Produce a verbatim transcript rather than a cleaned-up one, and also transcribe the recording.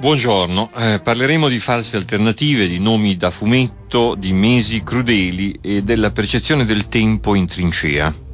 Buongiorno, eh, parleremo di false alternative, di nomi da fumetto, di mesi crudeli e della percezione del tempo in trincea.